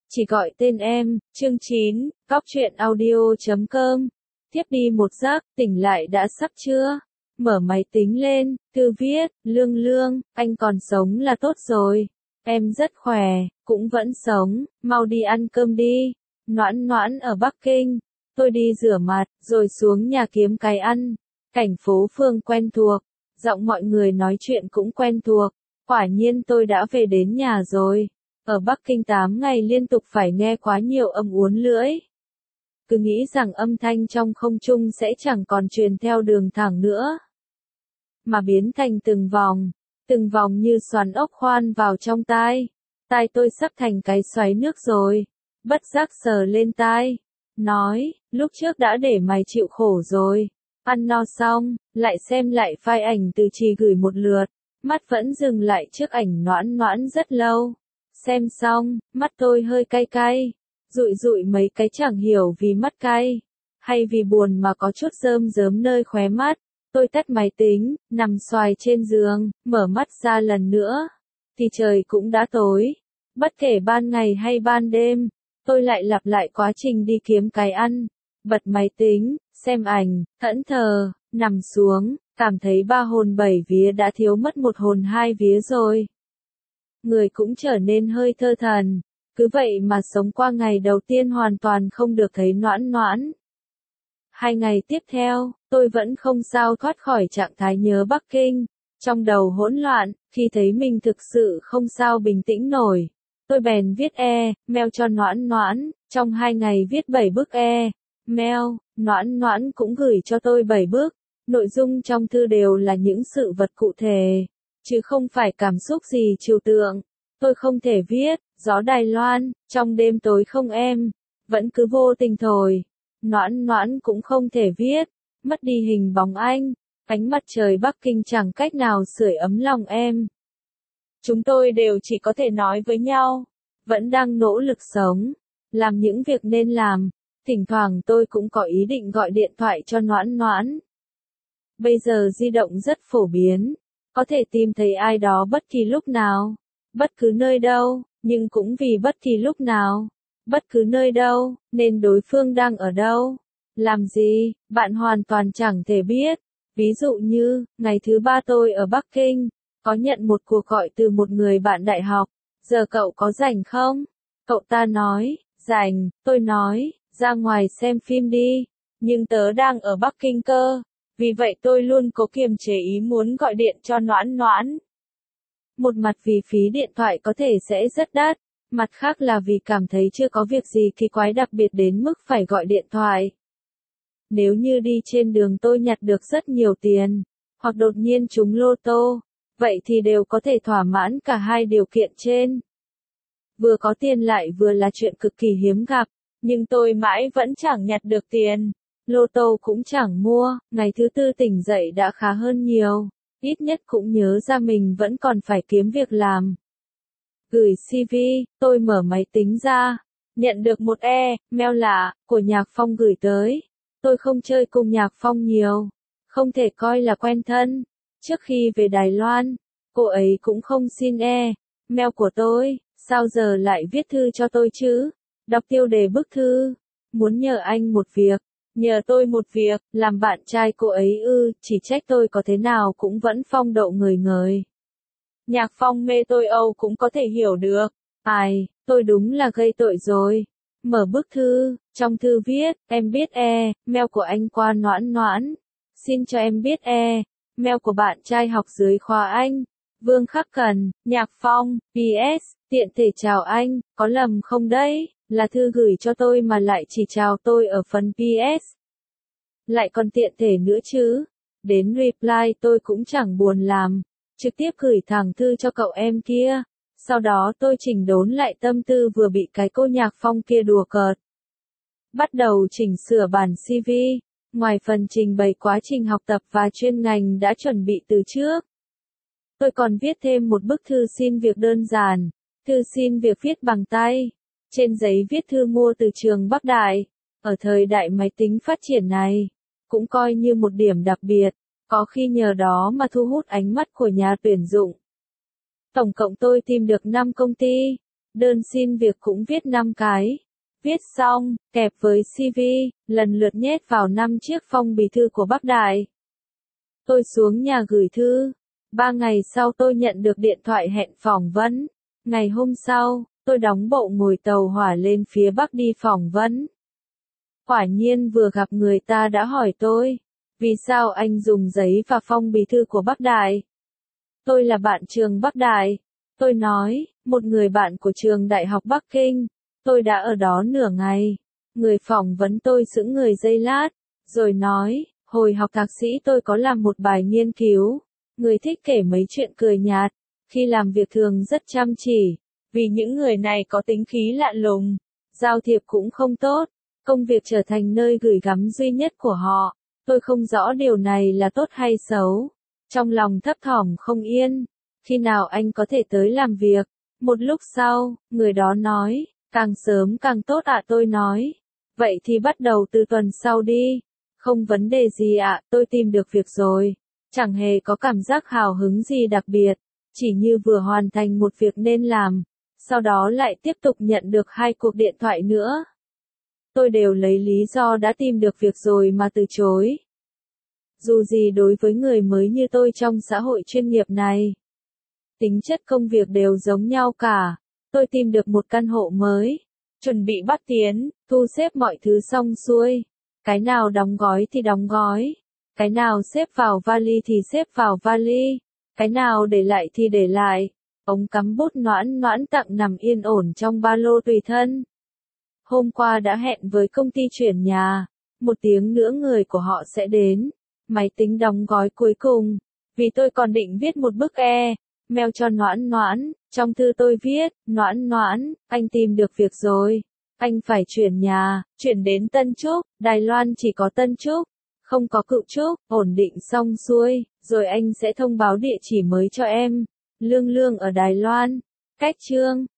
Chỉ gọi tên em, chương 9, Góc truyện audio.com. Tiếp đi một giấc, tỉnh lại đã sắp trưa. Mở máy tính lên, thư viết, Lương Lương, anh còn sống là tốt rồi. Em rất khỏe, cũng vẫn sống, mau đi ăn cơm đi. Noãn Noãn ở Bắc Kinh. Tôi đi rửa mặt, rồi xuống nhà kiếm cái ăn. Cảnh phố phường quen thuộc, giọng mọi người nói chuyện cũng quen thuộc. Quả nhiên tôi đã về đến nhà rồi. Ở Bắc Kinh 8 ngày liên tục phải nghe quá nhiều âm uốn lưỡi. Cứ nghĩ rằng âm thanh trong không trung sẽ chẳng còn truyền theo đường thẳng nữa, mà biến thành từng vòng như xoắn ốc khoan vào trong tai. Tai tôi sắp thành cái xoáy nước rồi. Bất giác sờ lên tai, nói, lúc trước đã để mày chịu khổ rồi. Ăn no xong, lại xem lại file ảnh từ Trì gửi một lượt, mắt vẫn dừng lại trước ảnh Noãn Noãn rất lâu. Xem xong, mắt tôi hơi cay cay, dụi dụi mấy cái chẳng hiểu vì mắt cay, hay vì buồn mà có chút rơm rớm nơi khóe mắt. Tôi tắt máy tính, nằm xoài trên giường, mở mắt ra lần nữa, thì trời cũng đã tối. Bất kể ban ngày hay ban đêm, tôi lại lặp lại quá trình đi kiếm cái ăn, bật máy tính, xem ảnh, thẫn thờ, nằm xuống, cảm thấy 3 hồn 7 vía đã thiếu mất 1 hồn 2 vía rồi. Người cũng trở nên hơi thơ thần, cứ vậy mà sống qua ngày đầu tiên hoàn toàn không được thấy Noãn Noãn. 2 ngày tiếp theo, tôi vẫn không sao thoát khỏi trạng thái nhớ Bắc Kinh, trong đầu hỗn loạn, khi thấy mình thực sự không sao bình tĩnh nổi. Tôi bèn viết mail cho Noãn Noãn, trong 2 ngày viết 7 bức mail, Noãn Noãn cũng gửi cho tôi 7 bức, nội dung trong thư đều là những sự vật cụ thể, chứ không phải cảm xúc gì trừu tượng. Tôi không thể viết, gió Đài Loan, trong đêm tối không em, vẫn cứ vô tình thổi. Noãn Noãn cũng không thể viết, mất đi hình bóng anh, ánh mặt trời Bắc Kinh chẳng cách nào sưởi ấm lòng em. Chúng tôi đều chỉ có thể nói với nhau, vẫn đang nỗ lực sống, làm những việc nên làm. Thỉnh thoảng tôi cũng có ý định gọi điện thoại cho Noãn Noãn. Bây giờ di động rất phổ biến, có thể tìm thấy ai đó bất kỳ lúc nào, bất cứ nơi đâu, nhưng cũng vì bất kỳ lúc nào, bất cứ nơi đâu, nên đối phương đang ở đâu, làm gì, bạn hoàn toàn chẳng thể biết. Ví dụ như, ngày thứ 3 tôi ở Bắc Kinh, có nhận một cuộc gọi từ một người bạn đại học, giờ cậu có rảnh không? Cậu ta nói, rảnh, tôi nói, ra ngoài xem phim đi, nhưng tớ đang ở Bắc Kinh cơ, vì vậy tôi luôn cố kiềm chế ý muốn gọi điện cho Noãn Noãn. Một mặt vì phí điện thoại có thể sẽ rất đắt, mặt khác là vì cảm thấy chưa có việc gì kỳ quái đặc biệt đến mức phải gọi điện thoại. Nếu như đi trên đường tôi nhặt được rất nhiều tiền, hoặc đột nhiên trúng lô tô, vậy thì đều có thể thỏa mãn cả hai điều kiện trên. Vừa có tiền lại vừa là chuyện cực kỳ hiếm gặp, nhưng tôi mãi vẫn chẳng nhặt được tiền. Lô tô cũng chẳng mua, ngày thứ 4 tỉnh dậy đã khá hơn nhiều, ít nhất cũng nhớ ra mình vẫn còn phải kiếm việc làm. Gửi CV, tôi mở máy tính ra, nhận được một mail lạ, của Nhạc Phong gửi tới. Tôi không chơi cùng Nhạc Phong nhiều, không thể coi là quen thân. Trước khi về Đài Loan, cô ấy cũng không xin mail của tôi, sao giờ lại viết thư cho tôi chứ? Đọc tiêu đề bức thư, muốn nhờ anh một việc. Nhờ tôi một việc, làm bạn trai cô ấy chỉ trách tôi có thế nào cũng vẫn phong độ ngời ngời. Nhạc Phong mê tôi cũng có thể hiểu được. Ai, tôi đúng là gây tội rồi. Mở bức thư, trong thư viết, em biết mail của anh qua Noãn Noãn. Xin cho em biết mail của bạn trai học dưới khóa anh. Vương Khắc Cần, Nhạc Phong, PS, tiện thể chào anh, có lầm không đấy? Là thư gửi cho tôi mà lại chỉ chào tôi ở phần PS. Lại còn tiện thể nữa chứ. Đến reply tôi cũng chẳng buồn làm, trực tiếp gửi thẳng thư cho cậu em kia. Sau đó tôi chỉnh đốn lại tâm tư vừa bị cái cô Nhạc Phong kia đùa cợt. Bắt đầu chỉnh sửa bản CV, ngoài phần trình bày quá trình học tập và chuyên ngành đã chuẩn bị từ trước. Tôi còn viết thêm một bức thư xin việc đơn giản, thư xin việc viết bằng tay. Trên giấy viết thư mua từ trường Bắc Đại, ở thời đại máy tính phát triển này, cũng coi như một điểm đặc biệt, có khi nhờ đó mà thu hút ánh mắt của nhà tuyển dụng. Tổng cộng tôi tìm được 5 công ty, Đơn xin việc cũng viết 5 cái. Viết xong, kẹp với CV, lần lượt nhét vào 5 chiếc phong bì thư của Bắc Đại. Tôi xuống nhà gửi thư. 3 ngày sau tôi nhận được điện thoại hẹn phỏng vấn. Ngày hôm sau, tôi đóng bộ ngồi tàu hỏa lên phía Bắc đi phỏng vấn. Quả nhiên vừa gặp người ta đã hỏi tôi, vì sao anh dùng giấy và phong bì thư của Bắc Đại? Tôi là bạn trường Bắc Đại. Tôi nói, một người bạn của trường Đại học Bắc Kinh. Tôi đã ở đó nửa ngày. Người phỏng vấn tôi sững người giây lát, rồi nói, hồi học thạc sĩ tôi có làm một bài nghiên cứu. Người thích kể mấy chuyện cười nhạt, khi làm việc thường rất chăm chỉ, vì những người này có tính khí lạ lùng, giao thiệp cũng không tốt, công việc trở thành nơi gửi gắm duy nhất của họ. Tôi không rõ điều này là tốt hay xấu. Trong lòng thấp thỏm không yên, khi nào anh có thể tới làm việc? Một lúc sau, người đó nói, càng sớm càng tốt ạ. Tôi nói, vậy thì bắt đầu từ tuần sau đi. Không vấn đề gì ạ, tôi tìm được việc rồi. Chẳng hề có cảm giác hào hứng gì đặc biệt, chỉ như vừa hoàn thành một việc nên làm, sau đó lại tiếp tục nhận được 2 cuộc điện thoại nữa. Tôi đều lấy lý do đã tìm được việc rồi mà từ chối. Dù gì đối với người mới như tôi trong xã hội chuyên nghiệp này, tính chất công việc đều giống nhau cả. Tôi tìm được một căn hộ mới, chuẩn bị bắt tiến, thu xếp mọi thứ xong xuôi. Cái nào đóng gói thì đóng gói, cái nào xếp vào vali thì xếp vào vali, cái nào để lại thì để lại. Ống cắm bút Noãn Noãn tặng nằm yên ổn trong ba lô tùy thân. Hôm qua đã hẹn với công ty chuyển nhà, 1 tiếng nữa người của họ sẽ đến. Máy tính đóng gói cuối cùng, vì tôi còn định viết một bức mail cho Noãn Noãn. Trong thư tôi viết, Noãn Noãn, anh tìm được việc rồi. Anh phải chuyển nhà, chuyển đến Tân Trúc, Đài Loan chỉ có Tân Trúc, không có Cựu Trúc, ổn định xong xuôi, rồi anh sẽ thông báo địa chỉ mới cho em. Lương Lương ở Đài Loan. Cách chương